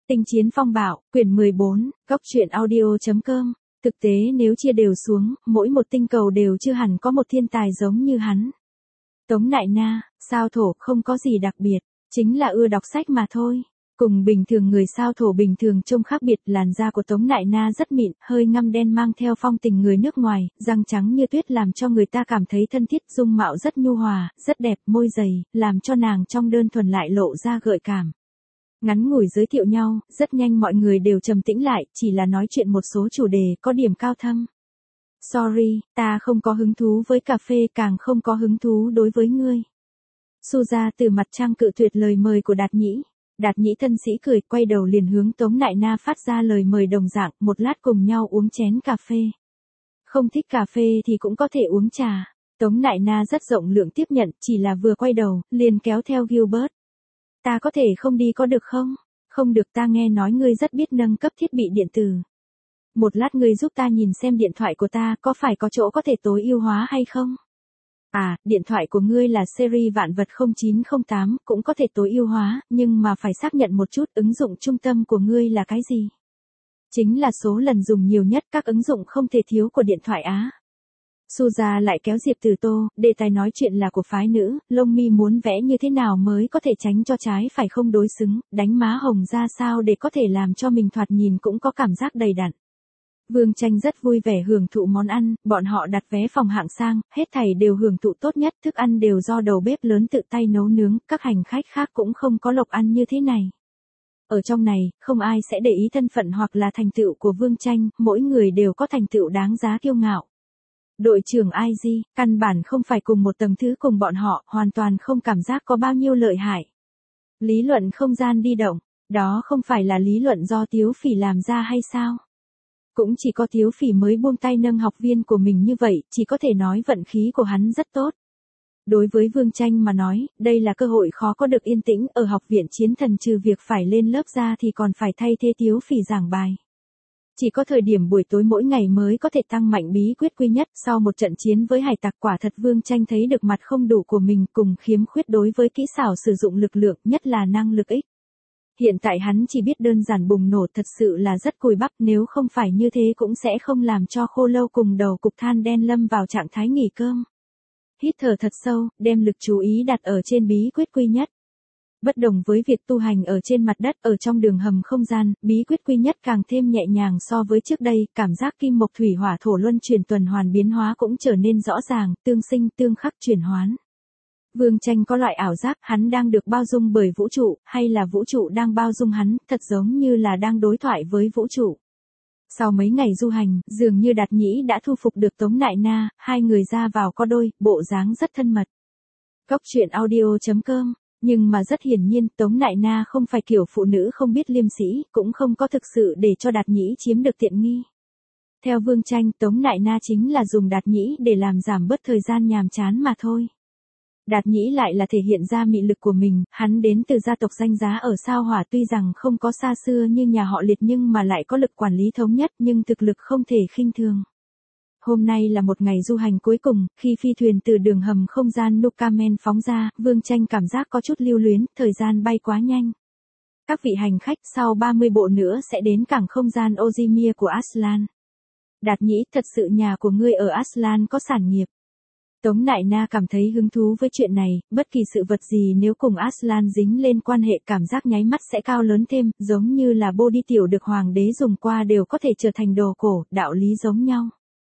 Tinh chiến phong bạo, quyển 14, góc truyện audio.com. Thực tế nếu chia đều xuống, mỗi một tinh cầu đều chưa hẳn có một thiên tài giống như hắn. Tống Nại Na, sao thổ không có gì đặc biệt, chính là ưa đọc sách mà thôi. Cùng bình thường người sao thổ bình thường trông khác biệt, làn da của Tống Nại Na rất mịn, hơi ngăm đen mang theo phong tình người nước ngoài, răng trắng như tuyết làm cho người ta cảm thấy thân thiết, dung mạo rất nhu hòa, rất đẹp, môi dày, làm cho nàng trong đơn thuần lại lộ ra gợi cảm. Ngắn ngủi giới thiệu nhau, rất nhanh mọi người đều trầm tĩnh lại, chỉ là nói chuyện một số chủ đề có điểm cao thâm. Sorry, ta không có hứng thú với cà phê, càng không có hứng thú đối với ngươi. Suza từ mặt trăng cự tuyệt lời mời của Đạt Nhĩ. Đạt Nhĩ thân sĩ cười, quay đầu liền hướng Tống Nại Na phát ra lời mời đồng dạng, một lát cùng nhau uống chén cà phê. Không thích cà phê thì cũng có thể uống trà. Tống Nại Na rất rộng lượng tiếp nhận, chỉ là vừa quay đầu, liền kéo theo Gilbert. Ta có thể không đi có được không? Không được, ta nghe nói ngươi rất biết nâng cấp thiết bị điện tử. Một lát ngươi giúp ta nhìn xem điện thoại của ta có phải có chỗ có thể tối ưu hóa hay không? À, điện thoại của ngươi là series vạn vật 0908, cũng có thể tối ưu hóa, nhưng mà phải xác nhận một chút ứng dụng trung tâm của ngươi là cái gì? Chính là số lần dùng nhiều nhất các ứng dụng không thể thiếu của điện thoại Á. Suza lại kéo Diệp Tử Tô, đề tài nói chuyện là của phái nữ, lông mi muốn vẽ như thế nào mới có thể tránh cho trái phải không đối xứng, đánh má hồng ra sao để có thể làm cho mình thoạt nhìn cũng có cảm giác đầy đặn. Vương Tranh rất vui vẻ hưởng thụ món ăn, bọn họ đặt vé phòng hạng sang, hết thảy đều hưởng thụ tốt nhất, thức ăn đều do đầu bếp lớn tự tay nấu nướng, các hành khách khác cũng không có lộc ăn như thế này. Ở trong này, không ai sẽ để ý thân phận hoặc là thành tựu của Vương Tranh, mỗi người đều có thành tựu đáng giá kiêu ngạo. Đội trưởng IG, căn bản không phải cùng một tầng thứ cùng bọn họ, hoàn toàn không cảm giác có bao nhiêu lợi hại. Lý luận không gian đi động, đó không phải là lý luận do Tiếu Phỉ làm ra hay sao? Cũng chỉ có Tiếu Phỉ mới buông tay nâng học viên của mình như vậy, chỉ có thể nói vận khí của hắn rất tốt. Đối với Vương Tranh mà nói, đây là cơ hội khó có được yên tĩnh, ở học viện chiến thần trừ việc phải lên lớp ra thì còn phải thay thế Tiếu Phỉ giảng bài. Chỉ có thời điểm buổi tối mỗi ngày mới có thể tăng mạnh bí quyết quy nhất, sau một trận chiến với hải tặc quả thật Vương Tranh thấy được mặt không đủ của mình cùng khiếm khuyết đối với kỹ xảo sử dụng lực lượng, nhất là năng lực ích. Hiện tại hắn chỉ biết đơn giản bùng nổ, thật sự là rất cùi bắp, nếu không phải như thế cũng sẽ không làm cho Khô Lâu cùng đầu cục than đen lâm vào trạng thái nghỉ cơm. Hít thở thật sâu, đem lực chú ý đặt ở trên bí quyết quy nhất. Bất đồng với việc tu hành ở trên mặt đất, ở trong đường hầm không gian, bí quyết quy nhất càng thêm nhẹ nhàng so với trước đây, cảm giác kim mộc thủy hỏa thổ luân chuyển tuần hoàn biến hóa cũng trở nên rõ ràng, tương sinh tương khắc chuyển hoán. Vương Tranh có loại ảo giác, hắn đang được bao dung bởi vũ trụ, hay là vũ trụ đang bao dung hắn, thật giống như là đang đối thoại với vũ trụ. Sau mấy ngày du hành, dường như Đạt Nhĩ đã thu phục được Tống Nại Na, hai người ra vào có đôi, bộ dáng rất thân mật. Góc truyện audio.com. Nhưng mà rất hiển nhiên, Tống Nại Na không phải kiểu phụ nữ không biết liêm sĩ, cũng không có thực sự để cho Đạt Nhĩ chiếm được tiện nghi. Theo Vương Tranh, Tống Nại Na chính là dùng Đạt Nhĩ để làm giảm bớt thời gian nhàm chán mà thôi. Đạt Nhĩ lại là thể hiện ra mị lực của mình, hắn đến từ gia tộc danh giá ở sao Hỏa, tuy rằng không có xa xưa như nhà họ Liệt nhưng mà lại có lực quản lý thống nhất, nhưng thực lực không thể khinh thường. Hôm nay là một ngày du hành cuối cùng, khi phi thuyền từ đường hầm không gian Nukamen phóng ra, Vương Tranh cảm giác có chút lưu luyến, thời gian bay quá nhanh. Các vị hành khách sau 30 bộ nữa sẽ đến cảng không gian Ozimia của Aslan. Đạt Nhĩ, thật sự nhà của ngươi ở Aslan có sản nghiệp. Tống Nại Na cảm thấy hứng thú với chuyện này, bất kỳ sự vật gì nếu cùng Aslan dính lên quan hệ cảm giác nháy mắt sẽ cao lớn thêm, giống như là body tiểu được hoàng đế dùng qua đều có thể trở thành đồ cổ, đạo lý giống nhau.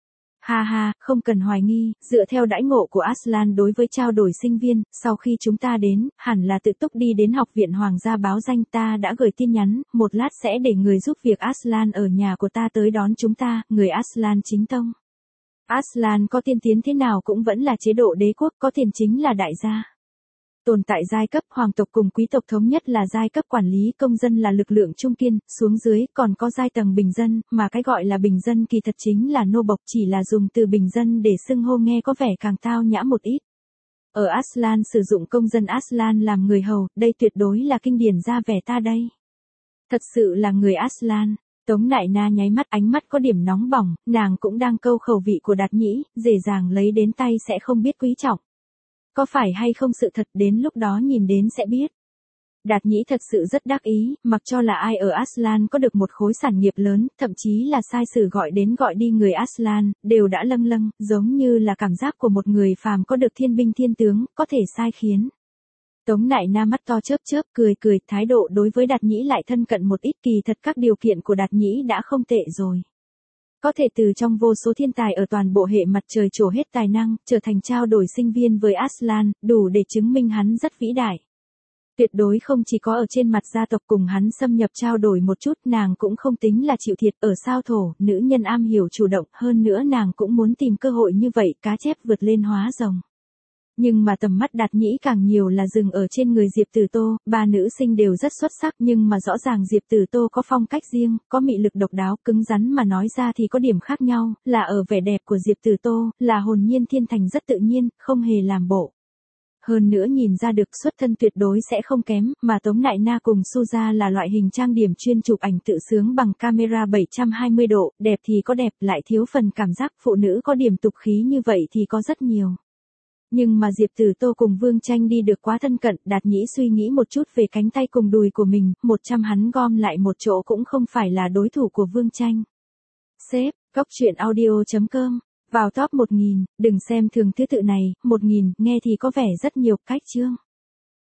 Ha ha, không cần hoài nghi, dựa theo đãi ngộ của Aslan đối với trao đổi sinh viên, sau khi chúng ta đến, hẳn là tự túc đi đến học viện hoàng gia báo danh, ta đã gửi tin nhắn, một lát sẽ để người giúp việc Aslan ở nhà của ta tới đón chúng ta, người Aslan chính tông. Aslan có tiên tiến thế nào cũng vẫn là chế độ đế quốc, có tiền chính là đại gia. Tồn tại giai cấp hoàng tộc cùng quý tộc thống nhất là giai cấp quản lý, công dân là lực lượng trung kiên, xuống dưới còn có giai tầng bình dân, mà cái gọi là bình dân kỳ thật chính là nô bộc, chỉ là dùng từ bình dân để xưng hô nghe có vẻ càng tao nhã một ít. Ở Aslan sử dụng công dân Aslan làm người hầu, đây tuyệt đối là kinh điển ra vẻ ta đây. Thật sự là người Aslan. Tống Nại Na nháy mắt, ánh mắt có điểm nóng bỏng, nàng cũng đang câu khẩu vị của Đạt Nhĩ, dễ dàng lấy đến tay sẽ không biết quý trọng. Có phải hay không sự thật, đến lúc đó nhìn đến sẽ biết. Đạt Nhĩ thật sự rất đắc ý, mặc cho là ai ở Aslan có được một khối sản nghiệp lớn, thậm chí là sai sử gọi đến gọi đi người Aslan, đều đã lâng lâng, giống như là cảm giác của một người phàm có được thiên binh thiên tướng, có thể sai khiến. Tống Nại Na mắt to chớp chớp, cười cười, thái độ đối với Đạt Nhĩ lại thân cận một ít, kỳ thật các điều kiện của Đạt Nhĩ đã không tệ rồi. Có thể từ trong vô số thiên tài ở toàn bộ hệ mặt trời trổ hết tài năng, trở thành trao đổi sinh viên với Aslan, đủ để chứng minh hắn rất vĩ đại. Tuyệt đối không chỉ có ở trên mặt gia tộc cùng hắn xâm nhập trao đổi một chút, nàng cũng không tính là chịu thiệt. Ở sao thổ, nữ nhân am hiểu chủ động, hơn nữa nàng cũng muốn tìm cơ hội như vậy, cá chép vượt lên hóa rồng. Nhưng mà tầm mắt Đạt Nhĩ càng nhiều là dừng ở trên người Diệp Tử Tô, ba nữ sinh đều rất xuất sắc, nhưng mà rõ ràng Diệp Tử Tô có phong cách riêng, có mị lực độc đáo, cứng rắn mà nói ra thì có điểm khác nhau, là ở vẻ đẹp của Diệp Tử Tô, là hồn nhiên thiên thành rất tự nhiên, không hề làm bộ. Hơn nữa nhìn ra được xuất thân tuyệt đối sẽ không kém, mà Tống Nại Na cùng Suza là loại hình trang điểm chuyên chụp ảnh tự sướng bằng camera 720 độ, đẹp thì có đẹp, lại thiếu phần cảm giác phụ nữ có điểm tục khí như vậy thì có rất nhiều. Nhưng mà Diệp Tử Tô cùng Vương Tranh đi được quá thân cận, Đạt Nhĩ suy nghĩ một chút về cánh tay cùng đùi của mình, 100 hắn gom lại một chỗ cũng không phải là đối thủ của Vương Tranh. Sếp, góc truyện audio.com, vào top 1000, đừng xem thường thứ tự này, 1000, nghe thì có vẻ rất nhiều, cách chương.